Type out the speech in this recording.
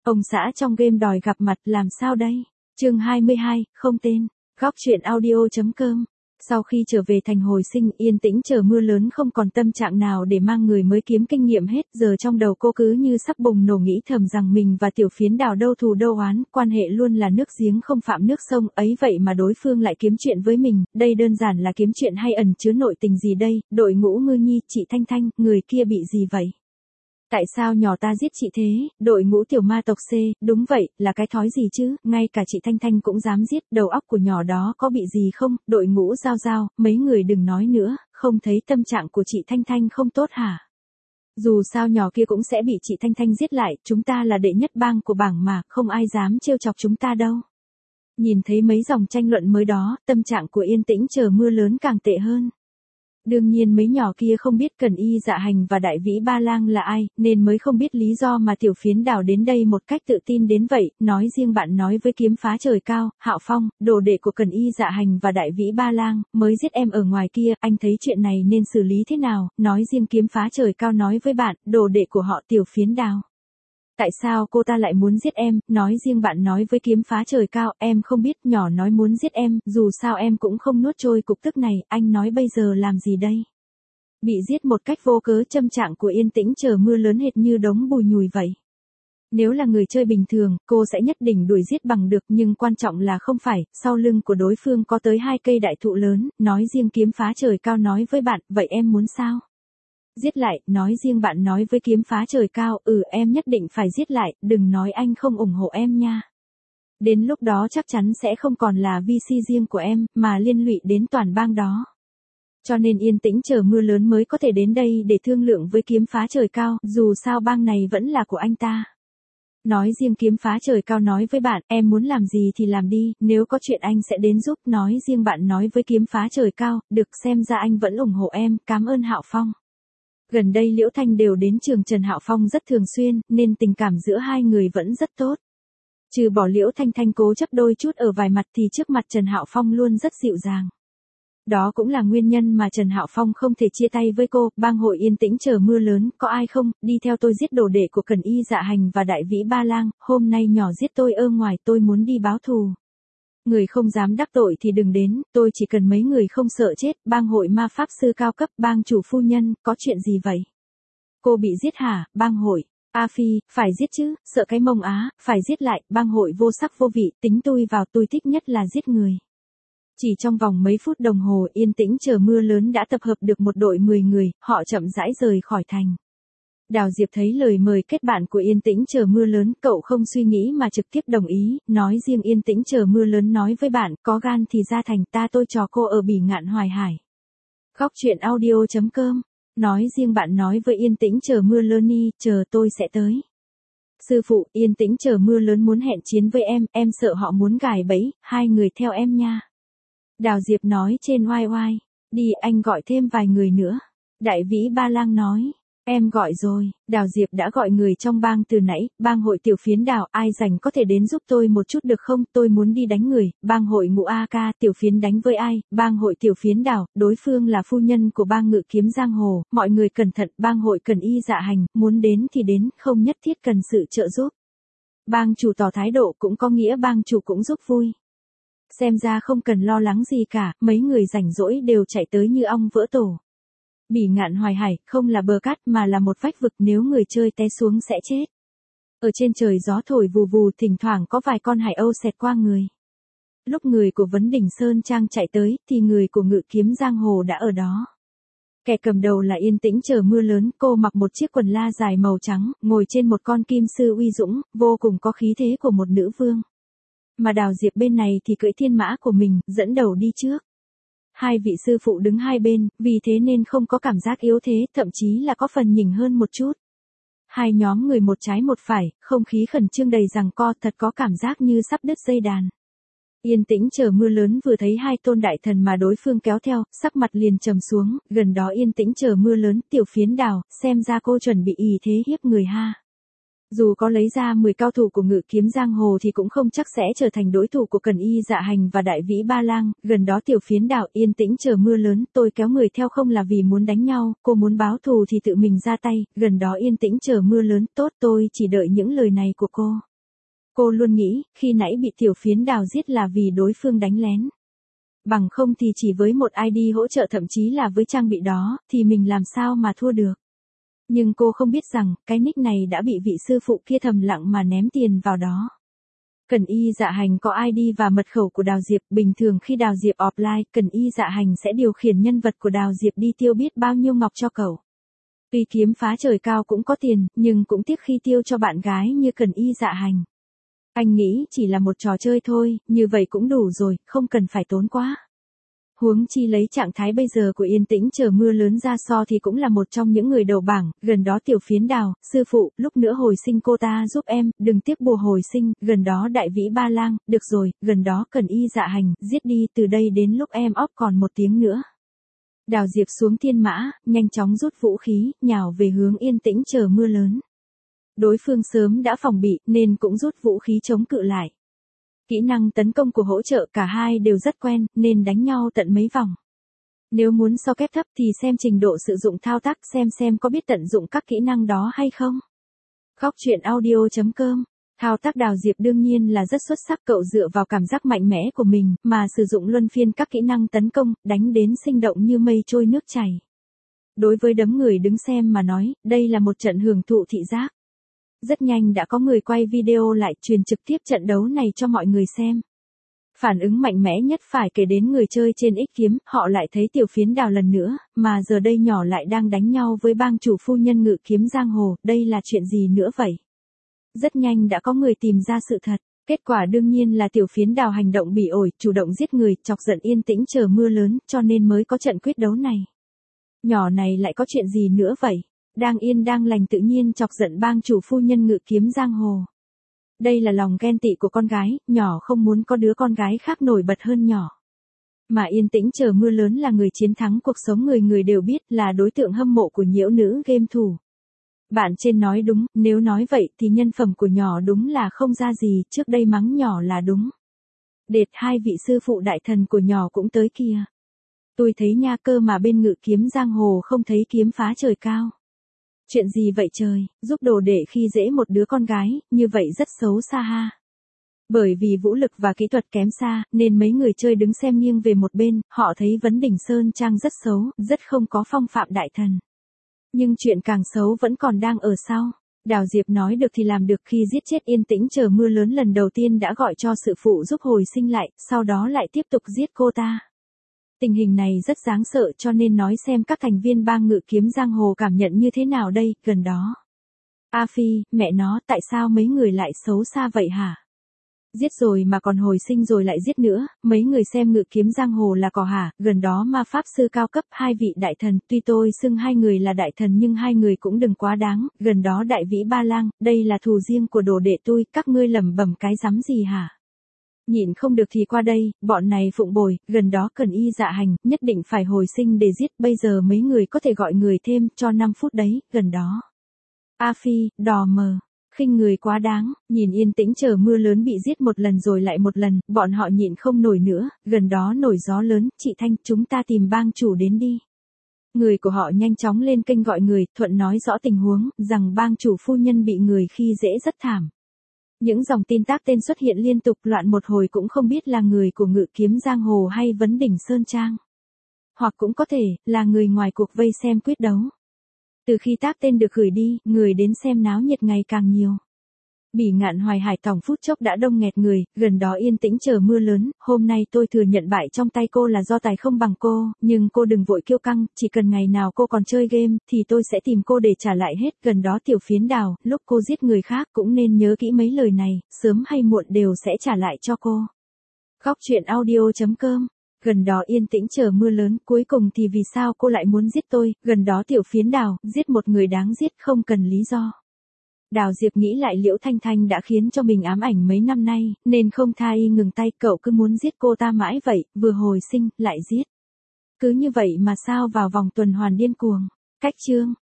Ông xã trong game đòi gặp mặt làm sao đây? Chương 22, không tên. Góc truyện audio.com. Sau khi trở về thành hồi sinh, yên tĩnh chờ mưa lớn, không còn tâm trạng nào để mang người mới kiếm kinh nghiệm hết. Giờ trong đầu cô cứ như sắp bùng nổ, nghĩ thầm rằng mình và Tiểu Phiến Đào đâu thù đâu oán, quan hệ luôn là nước giếng không phạm nước sông, ấy vậy mà đối phương lại kiếm chuyện với mình, đây đơn giản là kiếm chuyện hay ẩn chứa nội tình gì đây? Đội ngũ Ngư Nhi, chị Thanh Thanh, người kia bị gì vậy? Tại sao nhỏ ta giết chị thế? Đội ngũ Tiểu Ma tộc C, đúng vậy, là cái thói gì chứ, ngay cả chị Thanh Thanh cũng dám giết, đầu óc của nhỏ đó có bị gì không? Đội ngũ Giao Giao, mấy người đừng nói nữa, không thấy tâm trạng của chị Thanh Thanh không tốt hả? Dù sao nhỏ kia cũng sẽ bị chị Thanh Thanh giết lại, chúng ta là đệ nhất bang của bảng mà, không ai dám trêu chọc chúng ta đâu. Nhìn thấy mấy dòng tranh luận mới đó, tâm trạng của yên tĩnh chờ mưa lớn càng tệ hơn. Đương nhiên mấy nhỏ kia không biết Cần Y Dạ Hành và Đại Vĩ Ba Lang là ai, nên mới không biết lý do mà Tiểu Phiến Đào đến đây một cách tự tin đến vậy. Nói riêng bạn nói với Kiếm Phá Trời Cao, Hạo Phong, đồ đệ của Cần Y Dạ Hành và Đại Vĩ Ba Lang, mới giết em ở ngoài kia, anh thấy chuyện này nên xử lý thế nào? Nói riêng Kiếm Phá Trời Cao nói với bạn, đồ đệ của họ Tiểu Phiến Đào. Tại sao cô ta lại muốn giết em? Nói riêng bạn nói với Kiếm Phá Trời Cao, em không biết, nhỏ nói muốn giết em, dù sao em cũng không nuốt trôi cục tức này, anh nói bây giờ làm gì đây? Bị giết một cách vô cớ, tâm trạng của yên tĩnh chờ mưa lớn hệt như đống bùi nhùi vậy. Nếu là người chơi bình thường, cô sẽ nhất định đuổi giết bằng được, nhưng quan trọng là không phải, sau lưng của đối phương có tới 2 cây đại thụ lớn, nói riêng Kiếm Phá Trời Cao nói với bạn, vậy em muốn sao? Giết lại, nói riêng bạn nói với Kiếm Phá Trời Cao, em nhất định phải giết lại, đừng nói anh không ủng hộ em nha. Đến lúc đó chắc chắn sẽ không còn là VC riêng của em, mà liên lụy đến toàn bang đó. Cho nên yên tĩnh chờ mưa lớn mới có thể đến đây để thương lượng với Kiếm Phá Trời Cao, dù sao bang này vẫn là của anh ta. Nói riêng Kiếm Phá Trời Cao nói với bạn, em muốn làm gì thì làm đi, nếu có chuyện anh sẽ đến giúp. Nói riêng bạn nói với Kiếm Phá Trời Cao, được, xem ra anh vẫn ủng hộ em, cảm ơn Hạo Phong. Gần đây Liễu Thanh đều đến trường Trần Hạo Phong rất thường xuyên, nên tình cảm giữa hai người vẫn rất tốt. Trừ bỏ Liễu Thanh Thanh cố chấp đôi chút ở vài mặt thì trước mặt Trần Hạo Phong luôn rất dịu dàng. Đó cũng là nguyên nhân mà Trần Hạo Phong không thể chia tay với cô. Bang hội yên tĩnh chờ mưa lớn, có ai không, đi theo tôi giết đồ đệ của Cần Y Dạ Hành và Đại Vĩ Ba Lang, hôm nay nhỏ giết tôi ở ngoài, tôi muốn đi báo thù. Người không dám đắc tội thì đừng đến, tôi chỉ cần mấy người không sợ chết. Bang hội ma pháp sư cao cấp, bang chủ phu nhân, có chuyện gì vậy? Cô bị giết hả? Bang hội. A Phi, phải giết chứ, sợ cái mông á, phải giết lại. Bang hội vô sắc vô vị, tính tôi vào, tôi thích nhất là giết người. Chỉ trong vòng mấy phút đồng hồ, yên tĩnh chờ mưa lớn đã tập hợp được một đội 10 người, họ chậm rãi rời khỏi thành. Đào Diệp thấy lời mời kết bạn của yên tĩnh chờ mưa lớn, cậu không suy nghĩ mà trực tiếp đồng ý, nói riêng yên tĩnh chờ mưa lớn nói với bạn, có gan thì ra thành, tôi trò cô ở Bỉ Ngạn Hoài Hải. Góc truyện audio.com. Nói riêng bạn nói với yên tĩnh chờ mưa lớn, chờ tôi sẽ tới. Sư phụ, yên tĩnh chờ mưa lớn muốn hẹn chiến với em sợ họ muốn gài bẫy, hai người theo em nha. Đào Diệp nói trên oai oai, đi anh gọi thêm vài người nữa. Đại Vĩ Ba Lang nói, em gọi rồi. Đào Diệp đã gọi người trong bang từ nãy, bang hội Tiểu Phiến Đào, ai rảnh có thể đến giúp tôi một chút được không, tôi muốn đi đánh người. Bang hội Ngũ A Ca, Tiểu Phiến đánh với ai? Bang hội Tiểu Phiến Đào, đối phương là phu nhân của bang Ngự Kiếm Giang Hồ, mọi người cẩn thận. Bang hội Cần Y Dạ Hành, muốn đến thì đến, không nhất thiết cần sự trợ giúp. Bang chủ tỏ thái độ cũng có nghĩa bang chủ cũng giúp vui. Xem ra không cần lo lắng gì cả, mấy người rảnh rỗi đều chạy tới như ong vỡ tổ. Bỉ Ngạn Hoài Hải, không là bờ cát mà là một vách vực, nếu người chơi té xuống sẽ chết. Ở trên trời gió thổi vù vù, thỉnh thoảng có vài con hải âu xẹt qua người. Lúc người của Vấn Đỉnh Sơn Trang chạy tới, thì người của Ngự Kiếm Giang Hồ đã ở đó. Kẻ cầm đầu là yên tĩnh chờ mưa lớn, cô mặc một chiếc quần la dài màu trắng, ngồi trên một con kim sư uy dũng, vô cùng có khí thế của một nữ vương. Mà Đào Diệp bên này thì cưỡi thiên mã của mình, dẫn đầu đi trước. Hai vị sư phụ đứng hai bên, vì thế nên không có cảm giác yếu thế, thậm chí là có phần nhỉnh hơn một chút. Hai nhóm người một trái một phải, không khí khẩn trương đầy giằng co, thật có cảm giác như sắp đứt dây đàn. Yên tĩnh chờ mưa lớn vừa thấy hai tôn đại thần mà đối phương kéo theo, sắc mặt liền trầm xuống, gần đó yên tĩnh chờ mưa lớn, Tiểu Phiến Đào, xem ra cô chuẩn bị ý thế hiếp người ha. Dù có lấy ra 10 cao thủ của Ngự Kiếm Giang Hồ thì cũng không chắc sẽ trở thành đối thủ của Cần Y Dạ Hành và Đại Vĩ Ba Lang. Gần đó Tiểu Phiến Đào, yên tĩnh chờ mưa lớn, tôi kéo người theo không là vì muốn đánh nhau, cô muốn báo thù thì tự mình ra tay. Gần đó yên tĩnh chờ mưa lớn, tốt, tôi chỉ đợi những lời này của cô. Cô luôn nghĩ, khi nãy bị tiểu phiến đào giết là vì đối phương đánh lén. Bằng không thì chỉ với một ID hỗ trợ thậm chí là với trang bị đó, thì mình làm sao mà thua được. Nhưng cô không biết rằng, cái nick này đã bị vị sư phụ kia thầm lặng mà ném tiền vào đó. Cần Y Dạ Hành có ID và mật khẩu của Đào Diệp, bình thường khi Đào Diệp offline, Cần Y Dạ Hành sẽ điều khiển nhân vật của Đào Diệp đi tiêu biết bao nhiêu ngọc cho cậu. Tuy kiếm phá trời cao cũng có tiền, nhưng cũng tiếc khi tiêu cho bạn gái như Cần Y Dạ Hành. Anh nghĩ chỉ là một trò chơi thôi, như vậy cũng đủ rồi, không cần phải tốn quá. Huống chi lấy trạng thái bây giờ của Yên Tĩnh chờ mưa lớn ra so thì cũng là một trong những người đầu bảng, gần đó tiểu phiến đào, sư phụ, lúc nữa hồi sinh cô ta giúp em, đừng tiếc bùa hồi sinh, gần đó đại vĩ ba lang, được rồi, gần đó Cần Y Dạ Hành, giết đi, từ đây đến lúc em óp còn 1 tiếng nữa. Đào Diệp xuống thiên mã, nhanh chóng rút vũ khí, nhào về hướng Yên Tĩnh chờ mưa lớn. Đối phương sớm đã phòng bị, nên cũng rút vũ khí chống cự lại. Kỹ năng tấn công của hỗ trợ cả hai đều rất quen, nên đánh nhau tận mấy vòng. Nếu muốn so kép thấp thì xem trình độ sử dụng thao tác xem có biết tận dụng các kỹ năng đó hay không. Góc truyện audio.com. Thao tác Đào Diệp đương nhiên là rất xuất sắc, cậu dựa vào cảm giác mạnh mẽ của mình, mà sử dụng luân phiên các kỹ năng tấn công, đánh đến sinh động như mây trôi nước chảy. Đối với đám người đứng xem mà nói, đây là một trận hưởng thụ thị giác. Rất nhanh đã có người quay video lại truyền trực tiếp trận đấu này cho mọi người xem. Phản ứng mạnh mẽ nhất phải kể đến người chơi trên X kiếm, họ lại thấy tiểu phiến đào lần nữa, mà giờ đây nhỏ lại đang đánh nhau với bang chủ phu nhân Ngự Kiếm Giang Hồ, đây là chuyện gì nữa vậy? Rất nhanh đã có người tìm ra sự thật, kết quả đương nhiên là tiểu phiến đào hành động bỉ ổi, chủ động giết người, chọc giận Yên Tĩnh chờ mưa lớn, cho nên mới có trận quyết đấu này. Nhỏ này lại có chuyện gì nữa vậy? Đang yên đang lành tự nhiên chọc giận bang chủ phu nhân Ngự Kiếm Giang Hồ. Đây là lòng ghen tị của con gái, nhỏ không muốn có đứa con gái khác nổi bật hơn nhỏ. Mà Yên Tĩnh chờ mưa lớn là người chiến thắng cuộc sống, người đều biết là đối tượng hâm mộ của nhiễu nữ game thủ. Bạn trên nói đúng, nếu nói vậy thì nhân phẩm của nhỏ đúng là không ra gì, trước đây mắng nhỏ là đúng. Đệt, hai vị sư phụ đại thần của nhỏ cũng tới kìa. Tôi thấy nha, cơ mà bên Ngự Kiếm Giang Hồ không thấy kiếm phá trời cao. Chuyện gì vậy trời, giúp đồ đệ khi dễ một đứa con gái, như vậy rất xấu xa ha. Bởi vì vũ lực và kỹ thuật kém xa, nên mấy người chơi đứng xem nghiêng về một bên, họ thấy Vấn Đỉnh Sơn Trang rất xấu, rất không có phong phạm đại thần. Nhưng chuyện càng xấu vẫn còn đang ở sau. Đào Diệp nói được thì làm được, khi giết chết Yên Tĩnh chờ mưa lớn lần đầu tiên đã gọi cho sự phụ giúp hồi sinh lại, sau đó lại tiếp tục giết cô ta. Tình hình này rất đáng sợ, cho nên nói xem các thành viên bang Ngự Kiếm Giang Hồ cảm nhận như thế nào đây, gần đó. A Phi, mẹ nó, tại sao mấy người lại xấu xa vậy hả? Giết rồi mà còn hồi sinh rồi lại giết nữa, mấy người xem Ngự Kiếm Giang Hồ là cò hả? Gần đó ma pháp sư cao cấp, hai vị đại thần, tuy tôi xưng hai người là đại thần nhưng hai người cũng đừng quá đáng, gần đó đại vĩ ba lang, đây là thù riêng của đồ đệ tôi, các ngươi lẩm bẩm cái rắm gì hả? Nhịn không được thì qua đây, bọn này phụng bồi, gần đó Cần Y Dạ Hành, nhất định phải hồi sinh để giết, bây giờ mấy người có thể gọi người thêm, cho 5 phút đấy, gần đó. A Phi, đò mờ, khinh người quá đáng, nhìn Yên Tĩnh chờ mưa lớn bị giết một lần rồi lại một lần, bọn họ nhịn không nổi nữa, gần đó nổi gió lớn, chị Thanh, chúng ta tìm bang chủ đến đi. Người của họ nhanh chóng lên kênh gọi người, thuận nói rõ tình huống, rằng bang chủ phu nhân bị người khi dễ rất thảm. Những dòng tin tác tên xuất hiện liên tục, loạn một hồi cũng không biết là người của Ngự Kiếm Giang Hồ hay Vấn Đỉnh Sơn Trang. Hoặc cũng có thể, là người ngoài cuộc vây xem quyết đấu. Từ khi tác tên được gửi đi, người đến xem náo nhiệt ngày càng nhiều. Bỉ Ngạn Hoài Hải Tòng phút chốc đã đông nghẹt người, gần đó Yên Tĩnh chờ mưa lớn, hôm nay tôi thừa nhận bại trong tay cô là do tài không bằng cô, nhưng cô đừng vội kiêu căng, chỉ cần ngày nào cô còn chơi game, thì tôi sẽ tìm cô để trả lại hết, gần đó tiểu phiến đào, lúc cô giết người khác cũng nên nhớ kỹ mấy lời này, sớm hay muộn đều sẽ trả lại cho cô. Góc truyện audio.com. Gần đó Yên Tĩnh chờ mưa lớn, cuối cùng thì vì sao cô lại muốn giết tôi, gần đó tiểu phiến đào, giết một người đáng giết không cần lý do. Đào Diệp nghĩ lại Liễu Thanh Thanh đã khiến cho mình ám ảnh mấy năm nay, nên không tha y ngừng tay, cậu cứ muốn giết cô ta mãi vậy, vừa hồi sinh, lại giết. Cứ như vậy mà sao vào vòng tuần hoàn điên cuồng. Cách chương.